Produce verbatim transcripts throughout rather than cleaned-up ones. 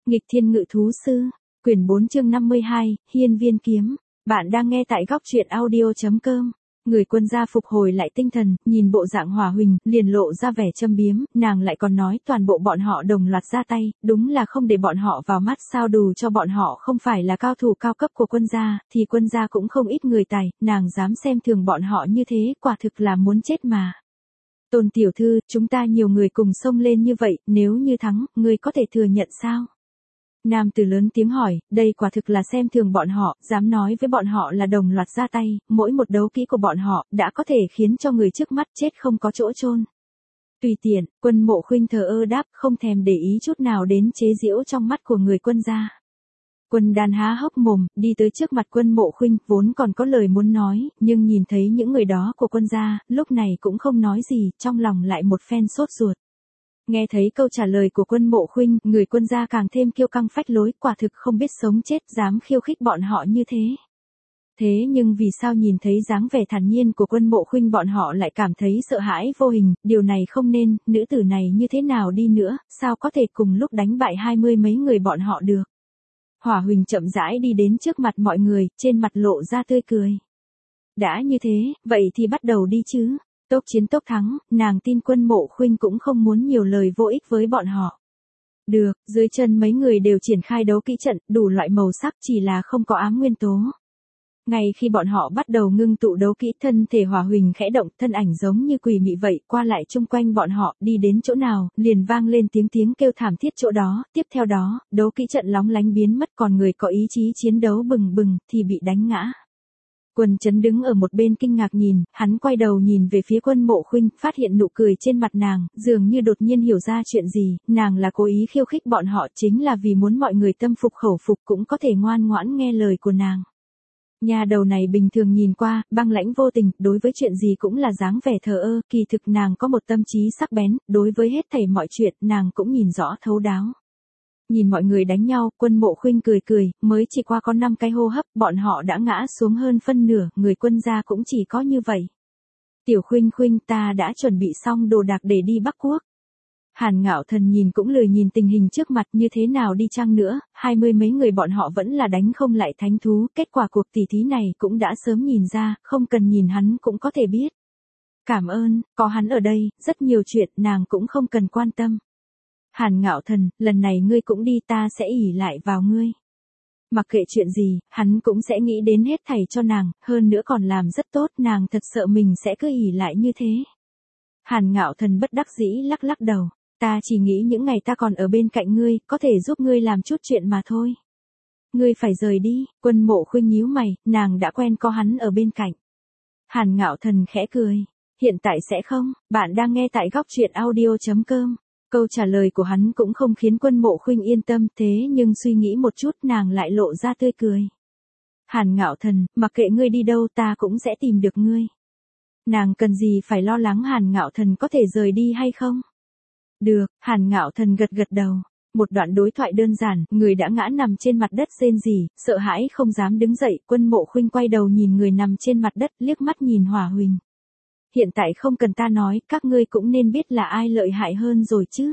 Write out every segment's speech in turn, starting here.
Nghịch thiên ngự thú sư, quyển bốn chương năm mươi hai, hiên viên kiếm. Bạn đang nghe tại góc truyện audio.com. Người quân gia phục hồi lại tinh thần, nhìn bộ dạng Hỏa Huỳnh, liền lộ ra vẻ châm biếm, nàng lại còn nói toàn bộ bọn họ đồng loạt ra tay, đúng là không để bọn họ vào mắt sao, đủ cho bọn họ không phải là cao thủ cao cấp của quân gia, thì quân gia cũng không ít người tài, nàng dám xem thường bọn họ như thế, quả thực là muốn chết mà. Tôn tiểu thư, chúng ta nhiều người cùng xông lên như vậy, nếu như thắng, ngươi có thể thừa nhận sao? Nam tử lớn tiếng hỏi, đây quả thực là xem thường bọn họ, dám nói với bọn họ là đồng loạt ra tay, mỗi một đấu kỹ của bọn họ, đã có thể khiến cho người trước mắt chết không có chỗ chôn. Tùy tiện, Quân Mộ Khuynh thờ ơ đáp, không thèm để ý chút nào đến chế giễu trong mắt của người quân gia. Quân Đan há hốc mồm, đi tới trước mặt Quân Mộ Khuynh, vốn còn có lời muốn nói, nhưng nhìn thấy những người đó của quân gia, lúc này cũng không nói gì, trong lòng lại một phen sốt ruột. Nghe thấy câu trả lời của Quân Mộ Khuynh, người quân gia càng thêm kiêu căng phách lối, quả thực không biết sống chết, dám khiêu khích bọn họ như thế. Thế nhưng vì sao nhìn thấy dáng vẻ thản nhiên của Quân Mộ Khuynh bọn họ lại cảm thấy sợ hãi vô hình, điều này không nên, nữ tử này như thế nào đi nữa, sao có thể cùng lúc đánh bại hai mươi mấy người bọn họ được. Hỏa Huỳnh chậm rãi đi đến trước mặt mọi người, trên mặt lộ ra tươi cười. Đã như thế, vậy thì bắt đầu đi chứ. Tốc chiến tốc thắng, nàng tin Quân Mộ Khuynh cũng không muốn nhiều lời vô ích với bọn họ. Được, dưới chân mấy người đều triển khai đấu kỹ trận, đủ loại màu sắc, chỉ là không có ám nguyên tố. Ngay khi bọn họ bắt đầu ngưng tụ đấu kỹ, thân thể Hỏa Huỳnh khẽ động, thân ảnh giống như quỷ mị vậy, qua lại chung quanh bọn họ, đi đến chỗ nào, liền vang lên tiếng tiếng kêu thảm thiết chỗ đó, tiếp theo đó, đấu kỹ trận lóng lánh biến mất, còn người có ý chí chiến đấu bừng bừng, thì bị đánh ngã. Quân Chấn đứng ở một bên kinh ngạc nhìn, hắn quay đầu nhìn về phía Quân Mộ Khuynh, phát hiện nụ cười trên mặt nàng, dường như đột nhiên hiểu ra chuyện gì, nàng là cố ý khiêu khích bọn họ, chính là vì muốn mọi người tâm phục khẩu phục cũng có thể ngoan ngoãn nghe lời của nàng. Nhà đầu này bình thường nhìn qua, băng lãnh vô tình, đối với chuyện gì cũng là dáng vẻ thờ ơ, kỳ thực nàng có một tâm trí sắc bén, đối với hết thảy mọi chuyện, nàng cũng nhìn rõ thấu đáo. Nhìn mọi người đánh nhau, Quân Mộ Khuynh cười cười, mới chỉ qua có năm cái hô hấp, bọn họ đã ngã xuống hơn phân nửa, người quân gia cũng chỉ có như vậy. Tiểu Khuynh Khuynh, ta đã chuẩn bị xong đồ đạc để đi Bắc Quốc. Hàn Ngạo Thần nhìn cũng lười nhìn tình hình trước mặt, như thế nào đi chăng nữa, hai mươi mấy người bọn họ vẫn là đánh không lại thánh thú, kết quả cuộc tỷ thí này cũng đã sớm nhìn ra, không cần nhìn hắn cũng có thể biết. Cảm ơn, có hắn ở đây, rất nhiều chuyện nàng cũng không cần quan tâm. Hàn Ngạo Thần, lần này ngươi cũng đi, ta sẽ ỷ lại vào ngươi. Mặc kệ chuyện gì, hắn cũng sẽ nghĩ đến hết thảy cho nàng, hơn nữa còn làm rất tốt, nàng thật sợ mình sẽ cứ ỷ lại như thế. Hàn Ngạo Thần bất đắc dĩ lắc lắc đầu, ta chỉ nghĩ những ngày ta còn ở bên cạnh ngươi, có thể giúp ngươi làm chút chuyện mà thôi. Ngươi phải rời đi, Quân Mộ Khuynh nhíu mày, nàng đã quen có hắn ở bên cạnh. Hàn Ngạo Thần khẽ cười, hiện tại sẽ không, bạn đang nghe tại góc truyện audio.com. Câu trả lời của hắn cũng không khiến Quân Mộ Khuynh yên tâm, thế nhưng suy nghĩ một chút nàng lại lộ ra tươi cười. Hàn Ngạo Thần, mặc kệ ngươi đi đâu ta cũng sẽ tìm được ngươi. Nàng cần gì phải lo lắng Hàn Ngạo Thần có thể rời đi hay không? Được, Hàn Ngạo Thần gật gật đầu. Một đoạn đối thoại đơn giản, người đã ngã nằm trên mặt đất rên rỉ, sợ hãi không dám đứng dậy, Quân Mộ Khuynh quay đầu nhìn người nằm trên mặt đất, liếc mắt nhìn Hỏa Huỳnh. Hiện tại không cần ta nói, các ngươi cũng nên biết là ai lợi hại hơn rồi chứ.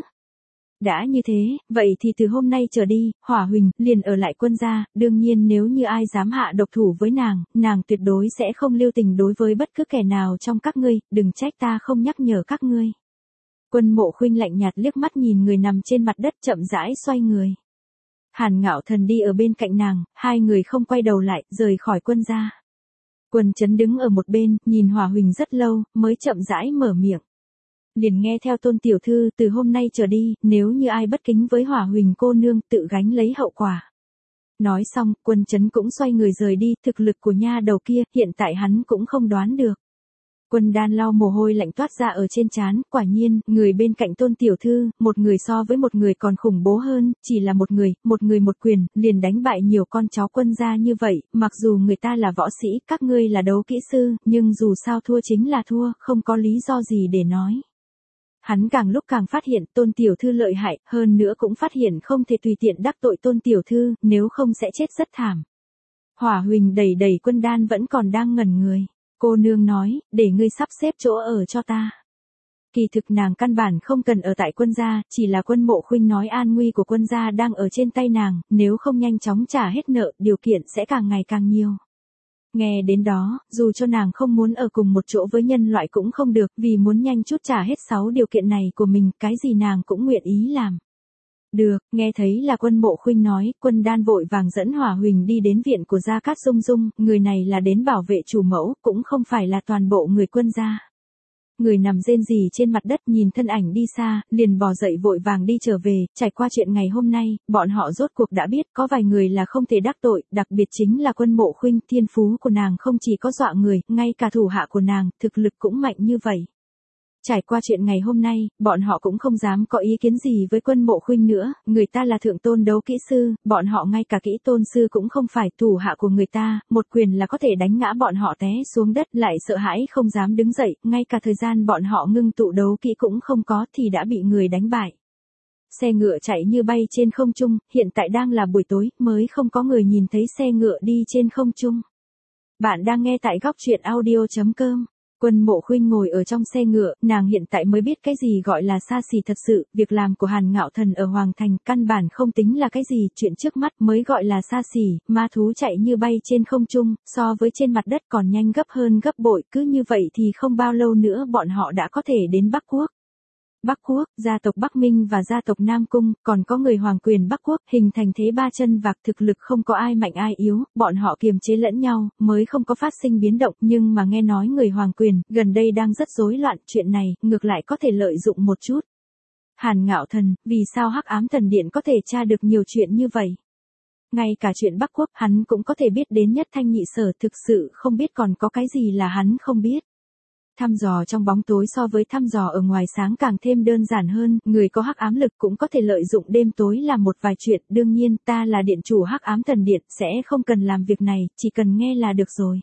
Đã như thế, vậy thì từ hôm nay trở đi, Hỏa Huỳnh liền ở lại quân gia, đương nhiên nếu như ai dám hạ độc thủ với nàng, nàng tuyệt đối sẽ không lưu tình đối với bất cứ kẻ nào trong các ngươi, đừng trách ta không nhắc nhở các ngươi. Quân Mộ Khuynh lạnh nhạt liếc mắt nhìn người nằm trên mặt đất, chậm rãi xoay người. Hàn Ngạo Thần đi ở bên cạnh nàng, hai người không quay đầu lại, rời khỏi quân gia. Quân Chấn đứng ở một bên, nhìn Hỏa Huỳnh rất lâu, mới chậm rãi mở miệng. Liền nghe theo Tôn tiểu thư, từ hôm nay trở đi, nếu như ai bất kính với Hỏa Huỳnh cô nương, tự gánh lấy hậu quả. Nói xong, Quân Chấn cũng xoay người rời đi, thực lực của nha đầu kia, hiện tại hắn cũng không đoán được. Quân Đan lau mồ hôi lạnh toát ra ở trên trán, quả nhiên, người bên cạnh Tôn tiểu thư, một người so với một người còn khủng bố hơn, chỉ là một người, một người một quyền, liền đánh bại nhiều con cháu quân gia như vậy, mặc dù người ta là võ sĩ, các ngươi là đấu kỹ sư, nhưng dù sao thua chính là thua, không có lý do gì để nói. Hắn càng lúc càng phát hiện Tôn tiểu thư lợi hại, hơn nữa cũng phát hiện không thể tùy tiện đắc tội Tôn tiểu thư, nếu không sẽ chết rất thảm. Hỏa Huỳnh đẩy đẩy Quân Đan vẫn còn đang ngẩn người. Cô nương nói, để ngươi sắp xếp chỗ ở cho ta. Kỳ thực nàng căn bản không cần ở tại quân gia, chỉ là Quân Mộ Khuynh nói an nguy của quân gia đang ở trên tay nàng, nếu không nhanh chóng trả hết nợ, điều kiện sẽ càng ngày càng nhiều. Nghe đến đó, dù cho nàng không muốn ở cùng một chỗ với nhân loại cũng không được, vì muốn nhanh chút trả hết sáu điều kiện này của mình, cái gì nàng cũng nguyện ý làm. Được, nghe thấy là Quân Mộ Khuynh nói, Quân Đan vội vàng dẫn Hỏa Huỳnh đi đến viện của Gia Cát Dung Dung, người này là đến bảo vệ chủ mẫu, cũng không phải là toàn bộ người quân gia. Người nằm rên rỉ trên mặt đất nhìn thân ảnh đi xa, liền bò dậy vội vàng đi trở về, trải qua chuyện ngày hôm nay, bọn họ rốt cuộc đã biết có vài người là không thể đắc tội, đặc biệt chính là Quân Mộ Khuynh, thiên phú của nàng không chỉ có dọa người, ngay cả thủ hạ của nàng, thực lực cũng mạnh như vậy. Trải qua chuyện ngày hôm nay, bọn họ cũng không dám có ý kiến gì với Quân Mộ Khuynh nữa, người ta là thượng tôn đấu kỹ sư, bọn họ ngay cả kỹ tôn sư cũng không phải, thủ hạ của người ta, một quyền là có thể đánh ngã bọn họ té xuống đất, lại sợ hãi không dám đứng dậy, ngay cả thời gian bọn họ ngưng tụ đấu kỹ cũng không có thì đã bị người đánh bại. Xe ngựa chạy như bay trên không trung, hiện tại đang là buổi tối, mới không có người nhìn thấy xe ngựa đi trên không trung. Bạn đang nghe tại góc truyện audio chấm com. Quân Mộ Khuynh ngồi ở trong xe ngựa, nàng hiện tại mới biết cái gì gọi là xa xỉ thật sự, việc làm của Hàn Ngạo Thần ở Hoàng Thành căn bản không tính là cái gì, chuyện trước mắt mới gọi là xa xỉ, ma thú chạy như bay trên không trung, so với trên mặt đất còn nhanh gấp hơn gấp bội, cứ như vậy thì không bao lâu nữa bọn họ đã có thể đến Bắc Quốc. Bắc Quốc, gia tộc Bắc Minh và gia tộc Nam Cung, còn có người hoàng quyền Bắc Quốc, hình thành thế ba chân vạc, thực lực không có ai mạnh ai yếu, bọn họ kiềm chế lẫn nhau, mới không có phát sinh biến động, nhưng mà nghe nói người hoàng quyền, gần đây đang rất rối loạn, chuyện này, ngược lại có thể lợi dụng một chút. Hàn Ngạo Thần, vì sao Hắc Ám Thần Điện có thể tra được nhiều chuyện như vậy? Ngay cả chuyện Bắc Quốc, hắn cũng có thể biết đến nhất thanh nhị sở, thực sự không biết còn có cái gì là hắn không biết. Thăm dò trong bóng tối so với thăm dò ở ngoài sáng càng thêm đơn giản hơn, người có hắc ám lực cũng có thể lợi dụng đêm tối làm một vài chuyện, đương nhiên ta là điện chủ Hắc Ám Thần Điện, sẽ không cần làm việc này, chỉ cần nghe là được rồi.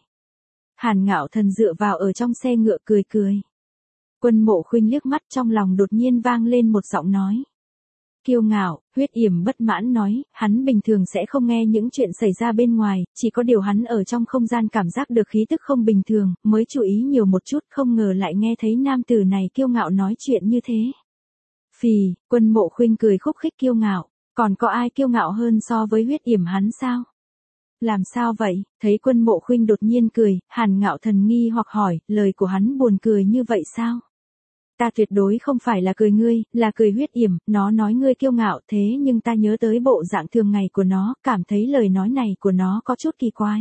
Hàn Ngạo Thần dựa vào ở trong xe ngựa cười cười. Quân Mộ Khuynh liếc mắt, trong lòng đột nhiên vang lên một giọng nói. Kiêu ngạo, Huyết Yểm bất mãn nói, hắn bình thường sẽ không nghe những chuyện xảy ra bên ngoài, chỉ có điều hắn ở trong không gian cảm giác được khí tức không bình thường, mới chú ý nhiều một chút, không ngờ lại nghe thấy nam tử này kiêu ngạo nói chuyện như thế. Phì, Quân Mộ Khuynh cười khúc khích kiêu ngạo, còn có ai kiêu ngạo hơn so với Huyết Yểm hắn sao? Làm sao vậy? Thấy Quân Mộ Khuynh đột nhiên cười, Hàn Ngạo Thần nghi hoặc hỏi, lời của hắn buồn cười như vậy sao? Ta tuyệt đối không phải là cười ngươi, là cười Huyết Yểm, nó nói ngươi kiêu ngạo thế nhưng ta nhớ tới bộ dạng thường ngày của nó, cảm thấy lời nói này của nó có chút kỳ quái.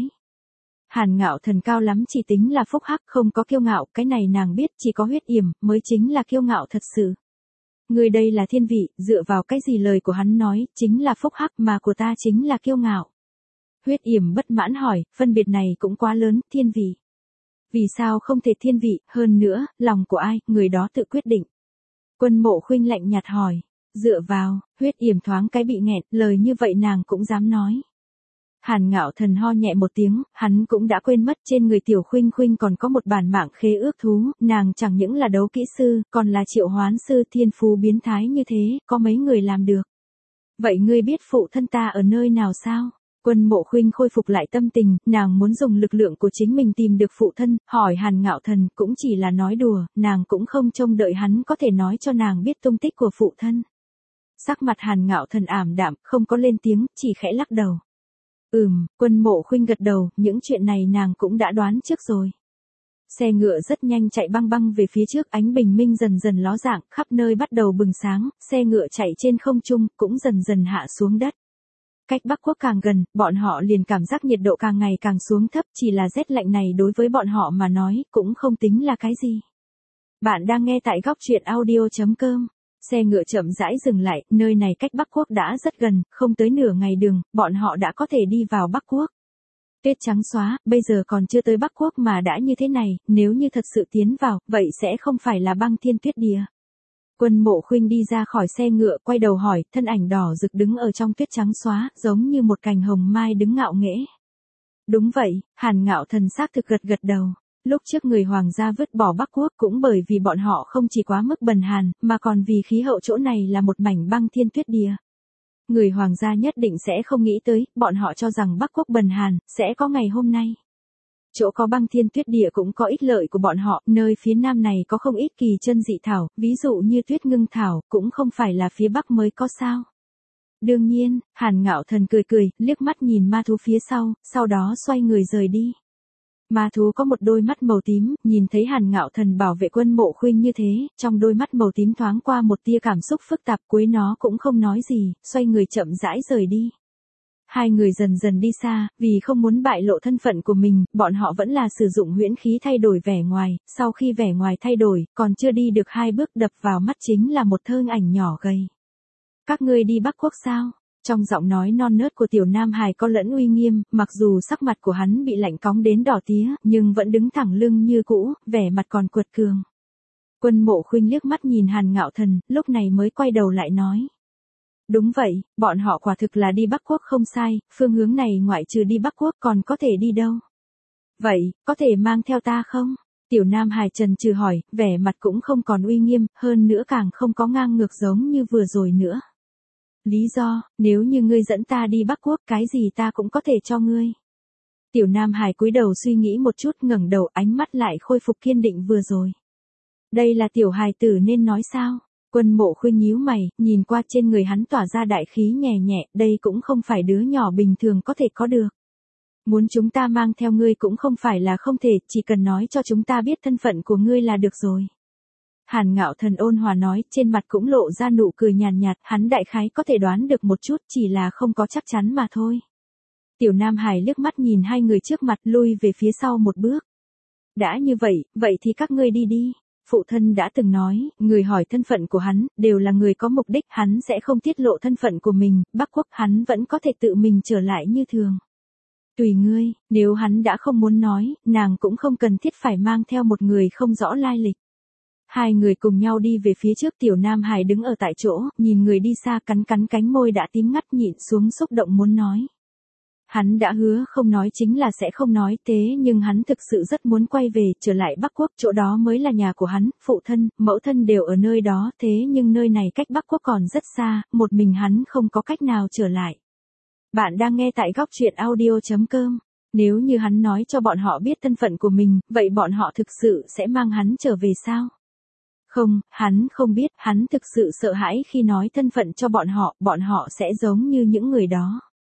Hàn Ngạo Thần cao lắm chỉ tính là phúc hắc, không có kiêu ngạo, cái này nàng biết, chỉ có Huyết Yểm mới chính là kiêu ngạo thật sự. Ngươi đây là thiên vị, dựa vào cái gì lời của hắn nói, chính là phúc hắc mà của ta chính là kiêu ngạo. Huyết Yểm bất mãn hỏi, phân biệt này cũng quá lớn, thiên vị. Vì sao không thể thiên vị, hơn nữa, lòng của ai, người đó tự quyết định. Quân Mộ Khuynh lạnh nhạt hỏi, dựa vào, Huyết Yểm thoáng cái bị nghẹn, lời như vậy nàng cũng dám nói. Hàn Ngạo Thần ho nhẹ một tiếng, hắn cũng đã quên mất trên người Tiểu Khuynh Khuynh còn có một bản mạng khế ước thú, nàng chẳng những là đấu kỹ sư, còn là triệu hoán sư, thiên phú biến thái như thế, có mấy người làm được. Vậy ngươi biết phụ thân ta ở nơi nào sao? Quân Mộ Khuynh khôi phục lại tâm tình, nàng muốn dùng lực lượng của chính mình tìm được phụ thân, hỏi Hàn Ngạo Thần cũng chỉ là nói đùa, nàng cũng không trông đợi hắn có thể nói cho nàng biết tung tích của phụ thân. Sắc mặt Hàn Ngạo Thần ảm đạm, không có lên tiếng, chỉ khẽ lắc đầu. Ừm, Quân Mộ Khuynh gật đầu, những chuyện này nàng cũng đã đoán trước rồi. Xe ngựa rất nhanh chạy băng băng về phía trước, ánh bình minh dần dần ló dạng, khắp nơi bắt đầu bừng sáng, xe ngựa chạy trên không trung, cũng dần dần hạ xuống đất. Cách Bắc Quốc càng gần, bọn họ liền cảm giác nhiệt độ càng ngày càng xuống thấp, chỉ là rét lạnh này đối với bọn họ mà nói, cũng không tính là cái gì. Bạn đang nghe tại góc truyện audio chấm com. Xe ngựa chậm rãi dừng lại, nơi này cách Bắc Quốc đã rất gần, không tới nửa ngày đường, bọn họ đã có thể đi vào Bắc Quốc. Tuyết trắng xóa, bây giờ còn chưa tới Bắc Quốc mà đã như thế này, nếu như thật sự tiến vào, vậy sẽ không phải là băng thiên tuyết địa. Quân Mộ Khuynh đi ra khỏi xe ngựa, quay đầu hỏi, thân ảnh đỏ rực đứng ở trong tuyết trắng xóa, giống như một cành hồng mai đứng ngạo nghễ. Đúng vậy, Hàn Ngạo Thần xác thực gật gật đầu. Lúc trước người hoàng gia vứt bỏ Bắc Quốc cũng bởi vì bọn họ không chỉ quá mức bần hàn, mà còn vì khí hậu chỗ này là một mảnh băng thiên tuyết địa. Người hoàng gia nhất định sẽ không nghĩ tới, bọn họ cho rằng Bắc Quốc bần hàn, sẽ có ngày hôm nay. Chỗ có băng thiên tuyết địa cũng có ích lợi của bọn họ, nơi phía nam này có không ít kỳ chân dị thảo, ví dụ như tuyết ngưng thảo, cũng không phải là phía bắc mới có sao. Đương nhiên, Hàn Ngạo Thần cười cười, liếc mắt nhìn ma thú phía sau, sau đó xoay người rời đi. Ma thú có một đôi mắt màu tím, nhìn thấy Hàn Ngạo Thần bảo vệ Quân Mộ Khuynh như thế, trong đôi mắt màu tím thoáng qua một tia cảm xúc phức tạp, cuối nó cũng không nói gì, xoay người chậm rãi rời đi. Hai người dần dần đi xa, vì không muốn bại lộ thân phận của mình, bọn họ vẫn là sử dụng huyễn khí thay đổi vẻ ngoài, sau khi vẻ ngoài thay đổi, còn chưa đi được hai bước đập vào mắt chính là một thân ảnh nhỏ gầy. Các ngươi đi Bắc Quốc sao? Trong giọng nói non nớt của tiểu Nam Hải có lẫn uy nghiêm, mặc dù sắc mặt của hắn bị lạnh cóng đến đỏ tía, nhưng vẫn đứng thẳng lưng như cũ, vẻ mặt còn quật cường. Quân Mộ Khuynh liếc mắt nhìn Hàn Ngạo Thần, lúc này mới quay đầu lại nói. Đúng vậy, bọn họ quả thực là đi Bắc Quốc không sai, phương hướng này ngoại trừ đi Bắc Quốc còn có thể đi đâu? Vậy, có thể mang theo ta không? Tiểu Nam Hải trần trừ hỏi, vẻ mặt cũng không còn uy nghiêm, hơn nữa càng không có ngang ngược giống như vừa rồi nữa. Lý do, nếu như ngươi dẫn ta đi Bắc Quốc, cái gì ta cũng có thể cho ngươi. Tiểu Nam Hải cúi đầu suy nghĩ một chút, ngẩng đầu, ánh mắt lại khôi phục kiên định vừa rồi. Đây là tiểu hài tử nên nói sao? Quân Mộ Khuynh nhíu mày, nhìn qua trên người hắn tỏa ra đại khí nhẹ nhẹ, đây cũng không phải đứa nhỏ bình thường có thể có được. Muốn chúng ta mang theo ngươi cũng không phải là không thể, chỉ cần nói cho chúng ta biết thân phận của ngươi là được rồi. Hàn Ngạo Thần ôn hòa nói, trên mặt cũng lộ ra nụ cười nhàn nhạt, hắn đại khái có thể đoán được một chút, chỉ là không có chắc chắn mà thôi. Tiểu Nam Hải liếc mắt nhìn hai người trước mặt, lui về phía sau một bước. Đã như vậy, vậy thì các ngươi đi đi. Phụ thân đã từng nói, người hỏi thân phận của hắn, đều là người có mục đích, hắn sẽ không tiết lộ thân phận của mình, Bắc Quốc hắn vẫn có thể tự mình trở lại như thường. Tùy ngươi, nếu hắn đã không muốn nói, nàng cũng không cần thiết phải mang theo một người không rõ lai lịch. Hai người cùng nhau đi về phía trước, tiểu Nam Hải đứng ở tại chỗ, nhìn người đi xa cắn cắn cánh môi đã tím ngắt nhịn xuống xúc động muốn nói. Hắn đã hứa không nói chính là sẽ không nói, thế nhưng hắn thực sự rất muốn quay về, trở lại Bắc Quốc, chỗ đó mới là nhà của hắn, phụ thân, mẫu thân đều ở nơi đó, thế nhưng nơi này cách Bắc Quốc còn rất xa, một mình hắn không có cách nào trở lại. Bạn đang nghe tại góc truyện audio chấm com. Nếu như hắn nói cho bọn họ biết thân phận của mình, vậy bọn họ thực sự sẽ mang hắn trở về sao? Không, hắn không biết, hắn thực sự sợ hãi khi nói thân phận cho bọn họ, bọn họ sẽ giống như những người đó.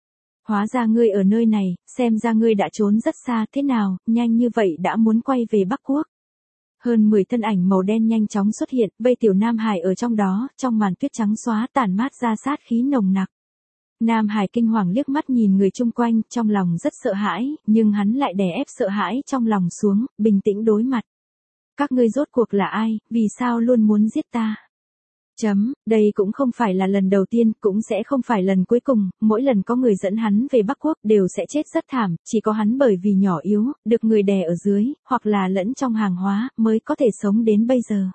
Hóa ra ngươi ở nơi này, xem ra ngươi đã trốn rất xa, thế nào, nhanh như vậy đã muốn quay về Bắc Quốc. Hơn mười thân ảnh màu đen nhanh chóng xuất hiện, vây tiểu Nam Hải ở trong đó, trong màn tuyết trắng xóa tản mát ra sát khí nồng nặc. Nam Hải kinh hoàng liếc mắt nhìn người chung quanh, trong lòng rất sợ hãi, nhưng hắn lại đè ép sợ hãi trong lòng xuống, bình tĩnh đối mặt. Các ngươi rốt cuộc là ai, vì sao luôn muốn giết ta? Chấm, đây cũng không phải là lần đầu tiên, cũng sẽ không phải lần cuối cùng, mỗi lần có người dẫn hắn về Bắc Quốc đều sẽ chết rất thảm, chỉ có hắn bởi vì nhỏ yếu, được người đè ở dưới, hoặc là lẫn trong hàng hóa, mới có thể sống đến bây giờ.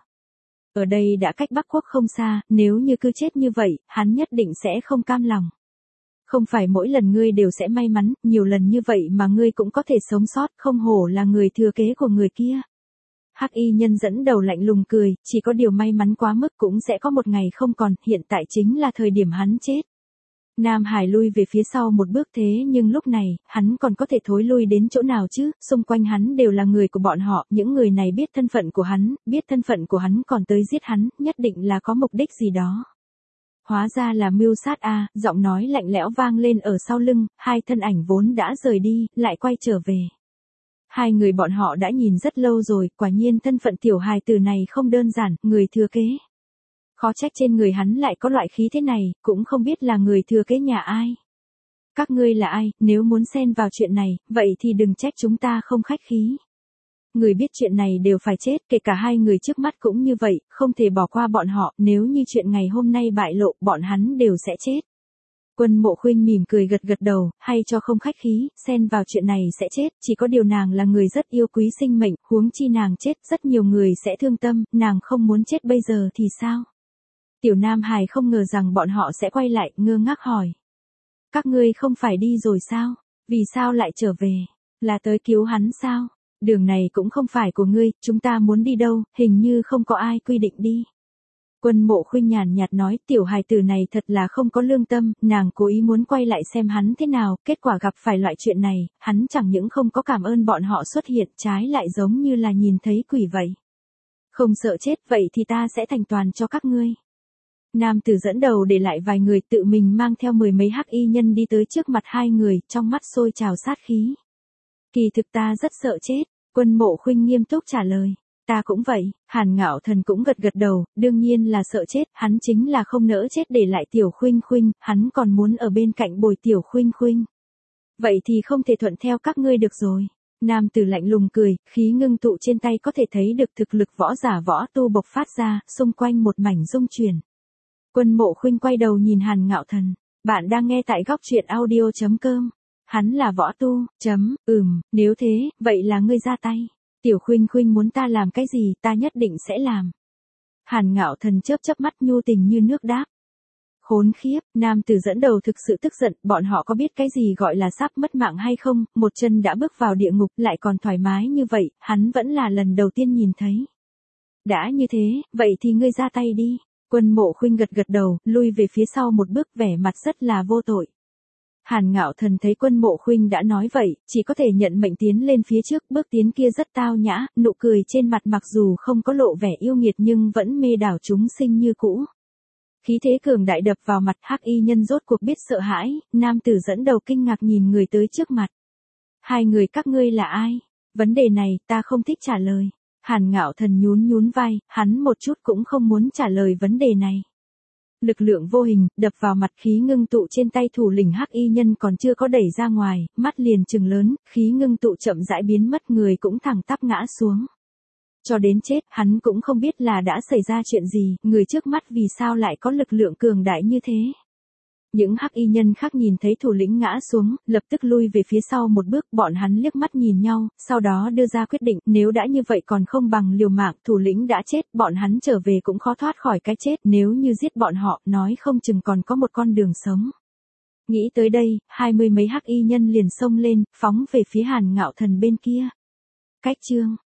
Ở đây đã cách Bắc Quốc không xa, nếu như cứ chết như vậy, hắn nhất định sẽ không cam lòng. Không phải mỗi lần ngươi đều sẽ may mắn, nhiều lần như vậy mà ngươi cũng có thể sống sót, không hổ là người thừa kế của người kia. Hắc y nhân dẫn đầu lạnh lùng cười, chỉ có điều may mắn quá mức cũng sẽ có một ngày không còn, hiện tại chính là thời điểm hắn chết. Nam Hải lui về phía sau một bước, thế nhưng lúc này, hắn còn có thể thối lui đến chỗ nào chứ, xung quanh hắn đều là người của bọn họ, những người này biết thân phận của hắn, biết thân phận của hắn còn tới giết hắn, nhất định là có mục đích gì đó. Hóa ra là mưu sát a, giọng nói lạnh lẽo vang lên ở sau lưng, hai thân ảnh vốn đã rời đi, lại quay trở về. Hai người bọn họ đã nhìn rất lâu rồi, quả nhiên thân phận tiểu hài tử này không đơn giản, người thừa kế. Khó trách trên người hắn lại có loại khí thế này, cũng không biết là người thừa kế nhà ai. Các ngươi là ai, nếu muốn xen vào chuyện này, vậy thì đừng trách chúng ta không khách khí. Người biết chuyện này đều phải chết, kể cả hai người trước mắt cũng như vậy, không thể bỏ qua bọn họ, nếu như chuyện ngày hôm nay bại lộ, bọn hắn đều sẽ chết. Quân Mộ Khuynh mỉm cười gật gật đầu, hay cho không khách khí, xen vào chuyện này sẽ chết, chỉ có điều nàng là người rất yêu quý sinh mệnh, huống chi nàng chết, rất nhiều người sẽ thương tâm, nàng không muốn chết bây giờ thì sao? Tiểu Nam Hải không ngờ rằng bọn họ sẽ quay lại, ngơ ngác hỏi. Các ngươi không phải đi rồi sao? Vì sao lại trở về? Là tới cứu hắn sao? Đường này cũng không phải của ngươi, chúng ta muốn đi đâu, hình như không có ai quy định đi. Quân Mộ Khuynh nhàn nhạt nói, tiểu hài tử này thật là không có lương tâm, nàng cố ý muốn quay lại xem hắn thế nào, kết quả gặp phải loại chuyện này, hắn chẳng những không có cảm ơn bọn họ xuất hiện, trái lại giống như là nhìn thấy quỷ vậy. Không sợ chết, vậy thì ta sẽ thành toàn cho các ngươi. Nam tử dẫn đầu để lại vài người, tự mình mang theo mười mấy hắc y nhân đi tới trước mặt hai người, trong mắt sôi trào sát khí. Kỳ thực ta rất sợ chết, Quân Mộ Khuynh nghiêm túc trả lời. Ta cũng vậy, Hàn Ngạo Thần cũng gật gật đầu, đương nhiên là sợ chết, hắn chính là không nỡ chết để lại Tiểu Khuynh Khuynh, hắn còn muốn ở bên cạnh bồi Tiểu Khuynh Khuynh. Vậy thì không thể thuận theo các ngươi được rồi. Nam tử lạnh lùng cười, khí ngưng tụ trên tay có thể thấy được thực lực võ giả võ tu bộc phát ra, xung quanh một mảnh rung chuyển. Quân Mộ Khuynh quay đầu nhìn Hàn Ngạo Thần, bạn đang nghe tại góc truyện audio chấm com. Hắn là võ tu, chấm, ừm, nếu thế, vậy là ngươi ra tay. Tiểu Khuynh Khuynh muốn ta làm cái gì, ta nhất định sẽ làm. Hàn Ngạo Thần chớp chớp mắt nhu tình như nước đáp. Khốn khiếp, nam tử dẫn đầu thực sự tức giận, bọn họ có biết cái gì gọi là sắp mất mạng hay không, một chân đã bước vào địa ngục lại còn thoải mái như vậy, hắn vẫn là lần đầu tiên nhìn thấy. Đã như thế, vậy thì ngươi ra tay đi. Quân Mộ Khuynh gật gật đầu, lui về phía sau một bước, vẻ mặt rất là vô tội. Hàn Ngạo Thần thấy Quân Mộ Khuynh đã nói vậy, chỉ có thể nhận mệnh tiến lên phía trước, bước tiến kia rất tao nhã, nụ cười trên mặt mặc dù không có lộ vẻ yêu nghiệt nhưng vẫn mê đảo chúng sinh như cũ. Khí thế cường đại đập vào mặt, hắc y nhân rốt cuộc biết sợ hãi, nam tử dẫn đầu kinh ngạc nhìn người tới trước mặt. Hai người các ngươi là ai? Vấn đề này ta không thích trả lời. Hàn Ngạo Thần nhún nhún vai, hắn một chút cũng không muốn trả lời vấn đề này. Lực lượng vô hình, đập vào mặt, khí ngưng tụ trên tay thủ lĩnh hắc y nhân còn chưa có đẩy ra ngoài, mắt liền trừng lớn, khí ngưng tụ chậm rãi biến mất, người cũng thẳng tắp ngã xuống. Cho đến chết, hắn cũng không biết là đã xảy ra chuyện gì, người trước mắt vì sao lại có lực lượng cường đại như thế. Những hắc y nhân khác nhìn thấy thủ lĩnh ngã xuống, lập tức lui về phía sau một bước, bọn hắn liếc mắt nhìn nhau, sau đó đưa ra quyết định, nếu đã như vậy còn không bằng liều mạng, thủ lĩnh đã chết, bọn hắn trở về cũng khó thoát khỏi cái chết, nếu như giết bọn họ, nói không chừng còn có một con đường sống. Nghĩ tới đây, hai mươi mấy hắc y nhân liền xông lên, phóng về phía Hàn Ngạo Thần bên kia. Cách chương